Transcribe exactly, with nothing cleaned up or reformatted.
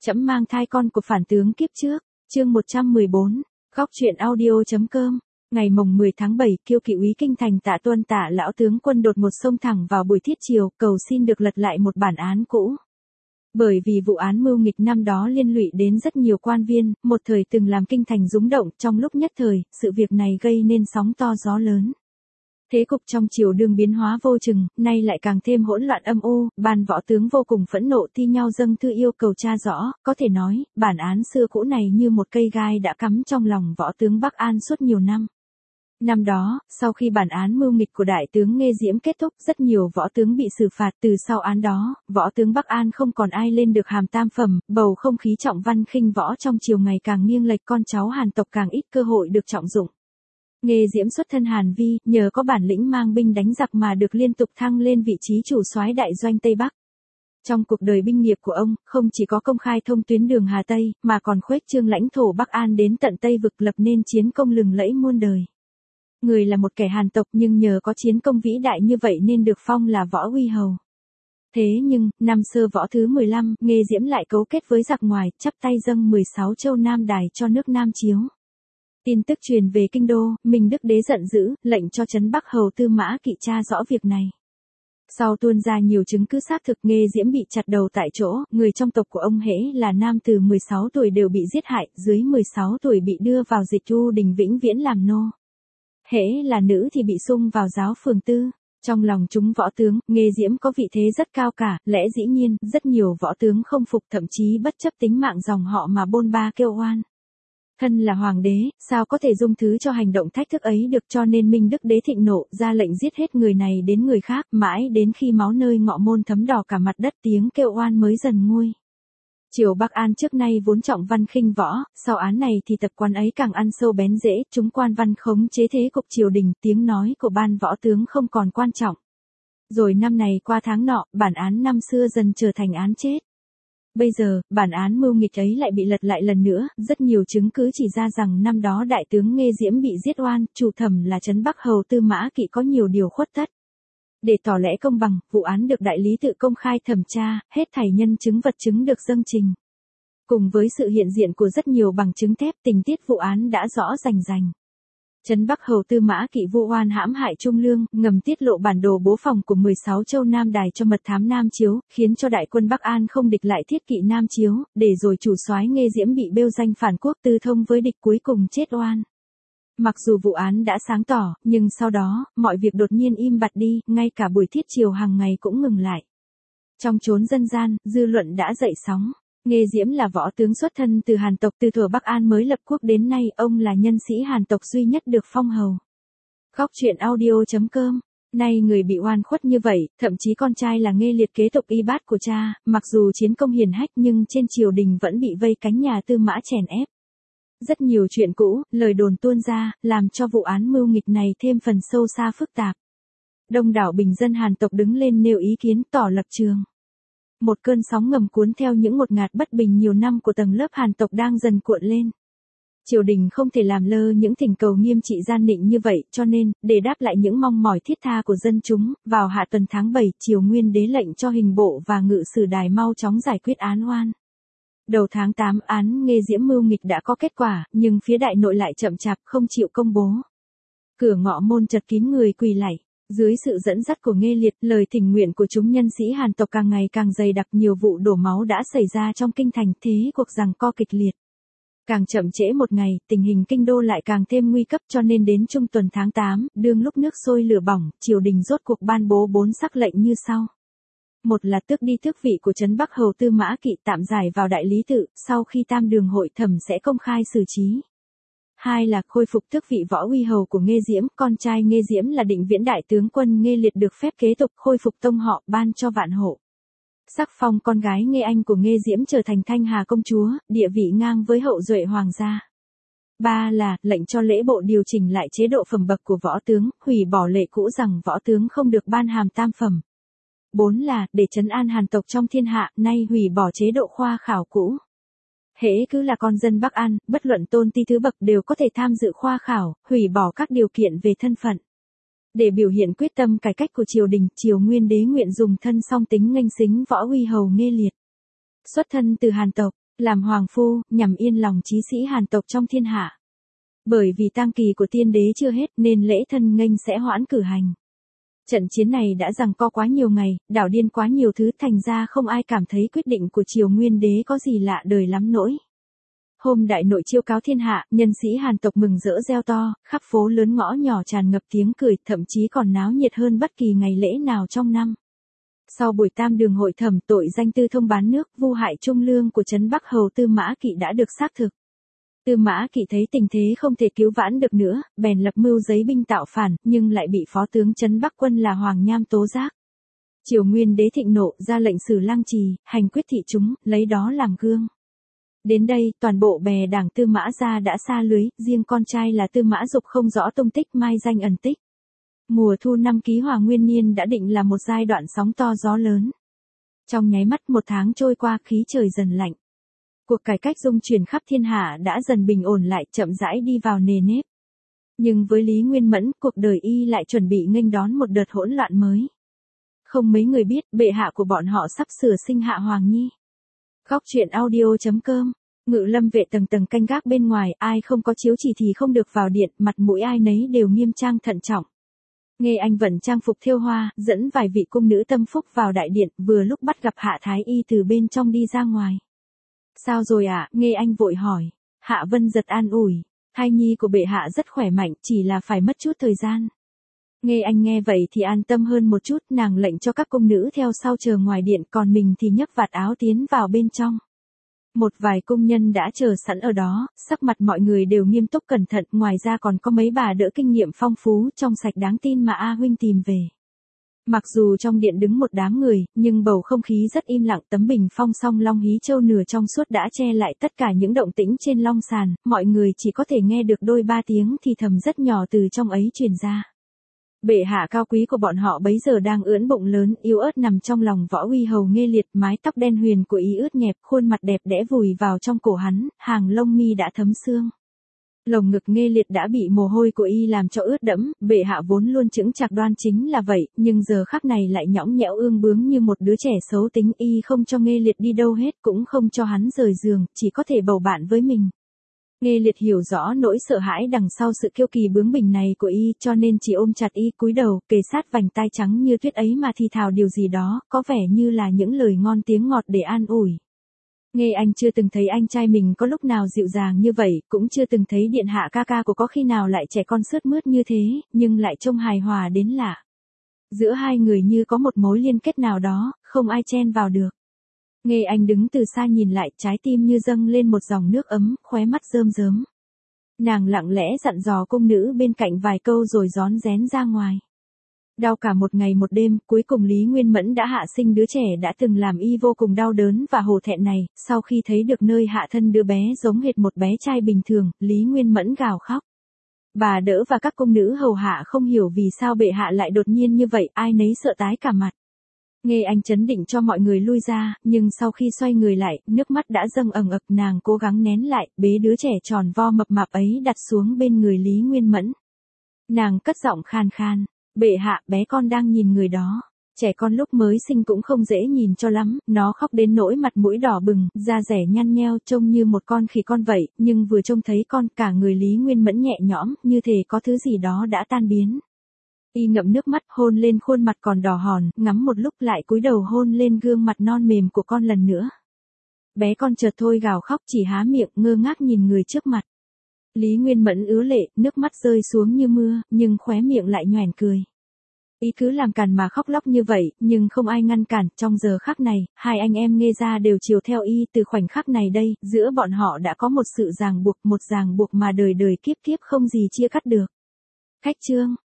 Trẫm mang thai con của phản tướng kiếp trước, chương một trăm mười bốn, góc truyện audio.com. Ngày mồng mười tháng bảy, Kiêu Kỵ úy Kinh Thành Tạ Tuân Tạ lão tướng quân đột ngột xông thẳng vào buổi thiết triều, cầu xin được lật lại một bản án cũ. Bởi vì vụ án mưu nghịch năm đó liên lụy đến rất nhiều quan viên, một thời từng làm kinh thành rúng động, trong lúc nhất thời, sự việc này gây nên sóng to gió lớn. Thế cục trong triều đương biến hóa vô chừng, nay lại càng thêm hỗn loạn âm u, ban võ tướng vô cùng phẫn nộ thi nhau dâng thư yêu cầu tra rõ, có thể nói, bản án xưa cũ này như một cây gai đã cắm trong lòng võ tướng Bắc An suốt nhiều năm. Năm đó, sau khi bản án mưu nghịch của đại tướng Nghê Diễm kết thúc, rất nhiều võ tướng bị xử phạt. Từ sau án đó, võ tướng Bắc An không còn ai lên được hàm tam phẩm, bầu không khí trọng văn khinh võ trong triều ngày càng nghiêng lệch, con cháu Hàn tộc càng ít cơ hội được trọng dụng. Nghê Diễm xuất thân Hàn Vi, nhờ có bản lĩnh mang binh đánh giặc mà được liên tục thăng lên vị trí chủ soái đại doanh Tây Bắc. Trong cuộc đời binh nghiệp của ông, không chỉ có công khai thông tuyến đường Hà Tây, mà còn khuếch trương lãnh thổ Bắc An đến tận Tây vực, lập nên chiến công lừng lẫy muôn đời. Người là một kẻ Hàn tộc nhưng nhờ có chiến công vĩ đại như vậy nên được phong là võ uy hầu. Thế nhưng, năm Sơ Võ thứ mười lăm, Nghê Diễm lại cấu kết với giặc ngoài, chắp tay dâng mười sáu châu Nam Đài cho nước Nam Chiếu. Tin tức truyền về kinh đô, Minh Đức Đế giận dữ, lệnh cho trấn Bắc hầu Tư Mã Kỵ tra rõ việc này. Sau tuôn ra nhiều chứng cứ xác thực, Nghê Diễm bị chặt đầu tại chỗ, người trong tộc của ông hễ là nam từ mười sáu tuổi đều bị giết hại, dưới mười sáu tuổi bị đưa vào Dịch Tu Đình vĩnh viễn làm nô. Hễ là nữ thì bị sung vào giáo phường tư. Trong lòng chúng võ tướng, Nghê Diễm có vị thế rất cao cả, lẽ dĩ nhiên, rất nhiều võ tướng không phục, thậm chí bất chấp tính mạng dòng họ mà bôn ba kêu oan. Thân là hoàng đế, sao có thể dung thứ cho hành động thách thức ấy được, cho nên Minh Đức Đế thịnh nộ, ra lệnh giết hết người này đến người khác, mãi đến khi máu nơi ngọ môn thấm đỏ cả mặt đất, tiếng kêu oan mới dần nguôi. Triều Bắc An trước nay vốn trọng văn khinh võ, sau án này thì tập quán ấy càng ăn sâu bén rễ, chúng quan văn khống chế thế cục triều đình, tiếng nói của ban võ tướng không còn quan trọng. Rồi năm này qua tháng nọ, bản án năm xưa dần trở thành án chết. Bây giờ, bản án mưu nghịch ấy lại bị lật lại lần nữa, rất nhiều chứng cứ chỉ ra rằng năm đó đại tướng Nghê Diễm bị giết oan, chủ thẩm là trấn Bắc hầu Tư Mã Kỵ có nhiều điều khuất tất. Để tỏ lẽ công bằng, vụ án được đại lý tự công khai thẩm tra, hết thảy nhân chứng vật chứng được dâng trình. Cùng với sự hiện diện của rất nhiều bằng chứng thép, tình tiết vụ án đã rõ rành rành. Trấn Bắc hầu Tư Mã Kỵ vu oan hãm hại Trung Lương, ngầm tiết lộ bản đồ bố phòng của mười sáu châu Nam Đài cho mật thám Nam Chiếu, khiến cho đại quân Bắc An không địch lại thiết kỵ Nam Chiếu, để rồi chủ soái Nghê Diễm bị bêu danh phản quốc, tư thông với địch, cuối cùng chết oan. Mặc dù vụ án đã sáng tỏ, nhưng sau đó, mọi việc đột nhiên im bặt đi, ngay cả buổi thiết triều hàng ngày cũng ngừng lại. Trong chốn dân gian, dư luận đã dậy sóng. Nghê Diễm là võ tướng xuất thân từ Hàn tộc, từ thuở Bắc An mới lập quốc đến nay, ông là nhân sĩ Hàn tộc duy nhất được phong hầu. Góc truyện audio.com. Nay người bị oan khuất như vậy, thậm chí con trai là Nghê Liệt kế tục y bát của cha, mặc dù chiến công hiển hách nhưng trên triều đình vẫn bị vây cánh nhà Tư Mã chèn ép. Rất nhiều chuyện cũ, lời đồn tuôn ra, làm cho vụ án mưu nghịch này thêm phần sâu xa phức tạp. Đông đảo bình dân Hàn tộc đứng lên nêu ý kiến, tỏ lập trường. Một cơn sóng ngầm cuốn theo những ngột ngạt bất bình nhiều năm của tầng lớp Hàn tộc đang dần cuộn lên. Triều đình không thể làm lơ những thỉnh cầu nghiêm trị gian nịnh như vậy, cho nên, để đáp lại những mong mỏi thiết tha của dân chúng, vào hạ tuần tháng bảy, Triều Nguyên Đế lệnh cho hình bộ và ngự sử đài mau chóng giải quyết án oan. Đầu tháng tám, án Nghê Diễm mưu nghịch đã có kết quả, nhưng phía đại nội lại chậm chạp không chịu công bố. Cửa ngọ môn chật kín người quỳ lạy. Dưới sự dẫn dắt của Nghê Liệt, lời thỉnh nguyện của chúng nhân sĩ Hàn tộc càng ngày càng dày đặc, nhiều vụ đổ máu đã xảy ra trong kinh thành, thế cuộc giằng co kịch liệt. Càng chậm trễ một ngày, tình hình kinh đô lại càng thêm nguy cấp, cho nên đến trung tuần tháng tám, đương lúc nước sôi lửa bỏng, triều đình rốt cuộc ban bố bốn sắc lệnh như sau. Một là tước đi tước vị của trấn Bắc hầu Tư Mã Kỵ, tạm giải vào đại lý tự, sau khi tam đường hội thẩm sẽ công khai xử trí. Hai là khôi phục tước vị võ uy hầu của Nghê Diễm, con trai Nghê Diễm là Định Viễn đại tướng quân Nghê Liệt được phép kế tục khôi phục tông họ, ban cho vạn hộ. Sắc phong con gái Nghê Anh của Nghê Diễm trở thành Thanh Hà công chúa, địa vị ngang với hậu duệ hoàng gia. Ba là lệnh cho lễ bộ điều chỉnh lại chế độ phẩm bậc của võ tướng, hủy bỏ lệ cũ rằng võ tướng không được ban hàm tam phẩm. Bốn là để trấn an Hàn tộc trong thiên hạ, nay hủy bỏ chế độ khoa khảo cũ. Hễ cứ là con dân Bắc An, bất luận tôn ti thứ bậc đều có thể tham dự khoa khảo, hủy bỏ các điều kiện về thân phận. Để biểu hiện quyết tâm cải cách của triều đình, Triều Nguyên Đế nguyện dùng thân song tính nghênh xính võ uy hầu Nghê Liệt. Xuất thân từ Hàn tộc, làm hoàng phu, nhằm yên lòng chí sĩ Hàn tộc trong thiên hạ. Bởi vì tang kỳ của tiên đế chưa hết nên lễ thân nghênh sẽ hoãn cử hành. Trận chiến này đã giằng co quá nhiều ngày, đảo điên quá nhiều thứ, thành ra không ai cảm thấy quyết định của Triều Nguyên đế có gì lạ đời lắm nỗi. Hôm đại nội chiêu cáo thiên hạ, nhân sĩ Hàn tộc mừng rỡ reo to, khắp phố lớn ngõ nhỏ tràn ngập tiếng cười, thậm chí còn náo nhiệt hơn bất kỳ ngày lễ nào trong năm. Sau buổi tam đường hội thẩm, tội danh Tư Thông bán nước, vu hại trung lương của trấn Bắc hầu Tư Mã Kỵ đã được xác thực. Tư Mã Kỵ thấy tình thế không thể cứu vãn được nữa, bèn lập mưu giấy binh tạo phản, nhưng lại bị phó tướng trấn Bắc quân là Hoàng Nham tố giác. Triều Nguyên đế thịnh nộ, ra lệnh xử Lăng Trì, hành quyết thị chúng, lấy đó làm gương. Đến đây, toàn bộ bè đảng Tư Mã gia đã sa lưới, riêng con trai là Tư Mã Dục không rõ tung tích, mai danh ẩn tích. Mùa thu năm Ký Hòa Nguyên Niên đã định là một giai đoạn sóng to gió lớn. Trong nháy mắt một tháng trôi qua, khí trời dần lạnh. Cuộc cải cách dung chuyển khắp thiên hạ đã dần bình ổn lại, chậm rãi đi vào nề nếp. Nhưng với Lý Nguyên Mẫn, cuộc đời y lại chuẩn bị nghênh đón một đợt hỗn loạn mới. Không mấy người biết, bệ hạ của bọn họ sắp sửa sinh hạ Hoàng Nhi. Góc truyện audio chấm com. Ngự lâm vệ tầng tầng canh gác bên ngoài, ai không có chiếu chỉ thì không được vào điện, mặt mũi ai nấy đều nghiêm trang thận trọng. Nghe Anh vận trang phục thêu hoa, dẫn vài vị cung nữ tâm phúc vào đại điện, vừa lúc bắt gặp Hạ Thái Y từ bên trong đi ra ngoài. Sao rồi ạ? À? Nghe Anh vội hỏi. Hạ Vân giật an ủi. Thai nhi của bệ hạ rất khỏe mạnh, chỉ là phải mất chút thời gian. Nghe Anh nghe vậy thì an tâm hơn một chút, nàng lệnh cho các cung nữ theo sau chờ ngoài điện, còn mình thì nhấc vạt áo tiến vào bên trong. Một vài cung nhân đã chờ sẵn ở đó, sắc mặt mọi người đều nghiêm túc cẩn thận, ngoài ra còn có mấy bà đỡ kinh nghiệm phong phú, trong sạch đáng tin mà A huynh tìm về. Mặc dù trong điện đứng một đám người, nhưng bầu không khí rất im lặng, tấm bình phong song long hí châu nửa trong suốt đã che lại tất cả những động tĩnh trên long sàn, mọi người chỉ có thể nghe được đôi ba tiếng thì thầm rất nhỏ từ trong ấy truyền ra. Bệ hạ cao quý của bọn họ bấy giờ đang ưỡn bụng lớn, yếu ớt nằm trong lòng Võ Uy Hầu Nghê Liệt, mái tóc đen huyền của y ướt nhẹp, khuôn mặt đẹp đẽ vùi vào trong cổ hắn, hàng lông mi đã thấm xương. Lồng ngực Nghê Liệt đã bị mồ hôi của y làm cho ướt đẫm, bệ hạ vốn luôn chững chạc đoan chính là vậy, nhưng giờ khắc này lại nhõng nhẽo ương bướng như một đứa trẻ xấu tính, y không cho Nghê Liệt đi đâu hết, cũng không cho hắn rời giường, chỉ có thể bầu bạn với mình. Nghê Liệt hiểu rõ nỗi sợ hãi đằng sau sự kiêu kỳ bướng bỉnh này của y, cho nên chỉ ôm chặt y, cúi đầu, kề sát vành tai trắng như tuyết ấy mà thì thào điều gì đó, có vẻ như là những lời ngon tiếng ngọt để an ủi. Nghe Anh chưa từng thấy anh trai mình có lúc nào dịu dàng như vậy, cũng chưa từng thấy điện hạ ca ca của có khi nào lại trẻ con sướt mướt như thế, nhưng lại trông hài hòa đến lạ. Giữa hai người như có một mối liên kết nào đó, không ai chen vào được. Nghe Anh đứng từ xa nhìn lại, trái tim như dâng lên một dòng nước ấm, khóe mắt rơm rớm. Nàng lặng lẽ dặn dò cung nữ bên cạnh vài câu rồi rón rén ra ngoài. Đau cả một ngày một đêm, cuối cùng Lý Nguyên Mẫn đã hạ sinh đứa trẻ đã từng làm y vô cùng đau đớn và hổ thẹn này, sau khi thấy được nơi hạ thân đứa bé giống hệt một bé trai bình thường, Lý Nguyên Mẫn gào khóc. Bà đỡ và các cung nữ hầu hạ không hiểu vì sao bệ hạ lại đột nhiên như vậy, ai nấy sợ tái cả mặt. Nghe Anh chấn định cho mọi người lui ra, nhưng sau khi xoay người lại, nước mắt đã dâng ẩn ực, nàng cố gắng nén lại, bế đứa trẻ tròn vo mập mạp ấy đặt xuống bên người Lý Nguyên Mẫn. Nàng cất giọng khan khan, bệ hạ, bé con đang nhìn người đó. Trẻ con lúc mới sinh cũng không dễ nhìn cho lắm, nó khóc đến nỗi mặt mũi đỏ bừng, da dẻ nhăn nheo, trông như một con khỉ con vậy, nhưng vừa trông thấy con, cả người Lý Nguyên Mẫn nhẹ nhõm, như thể có thứ gì đó đã tan biến. Y ngậm nước mắt, hôn lên khuôn mặt còn đỏ hòn, ngắm một lúc lại cúi đầu hôn lên gương mặt non mềm của con lần nữa. Bé con chợt thôi gào khóc, chỉ há miệng, ngơ ngác nhìn người trước mặt. Lý Nguyên Mẫn ứa lệ, nước mắt rơi xuống như mưa, nhưng khóe miệng lại nhoẻn cười. Y cứ làm càn mà khóc lóc như vậy, nhưng không ai ngăn cản, trong giờ khắc này, hai anh em Nghê gia đều chiều theo y, từ khoảnh khắc này đây, giữa bọn họ đã có một sự ràng buộc, một ràng buộc mà đời đời kiếp kiếp không gì chia cắt được. Khách chương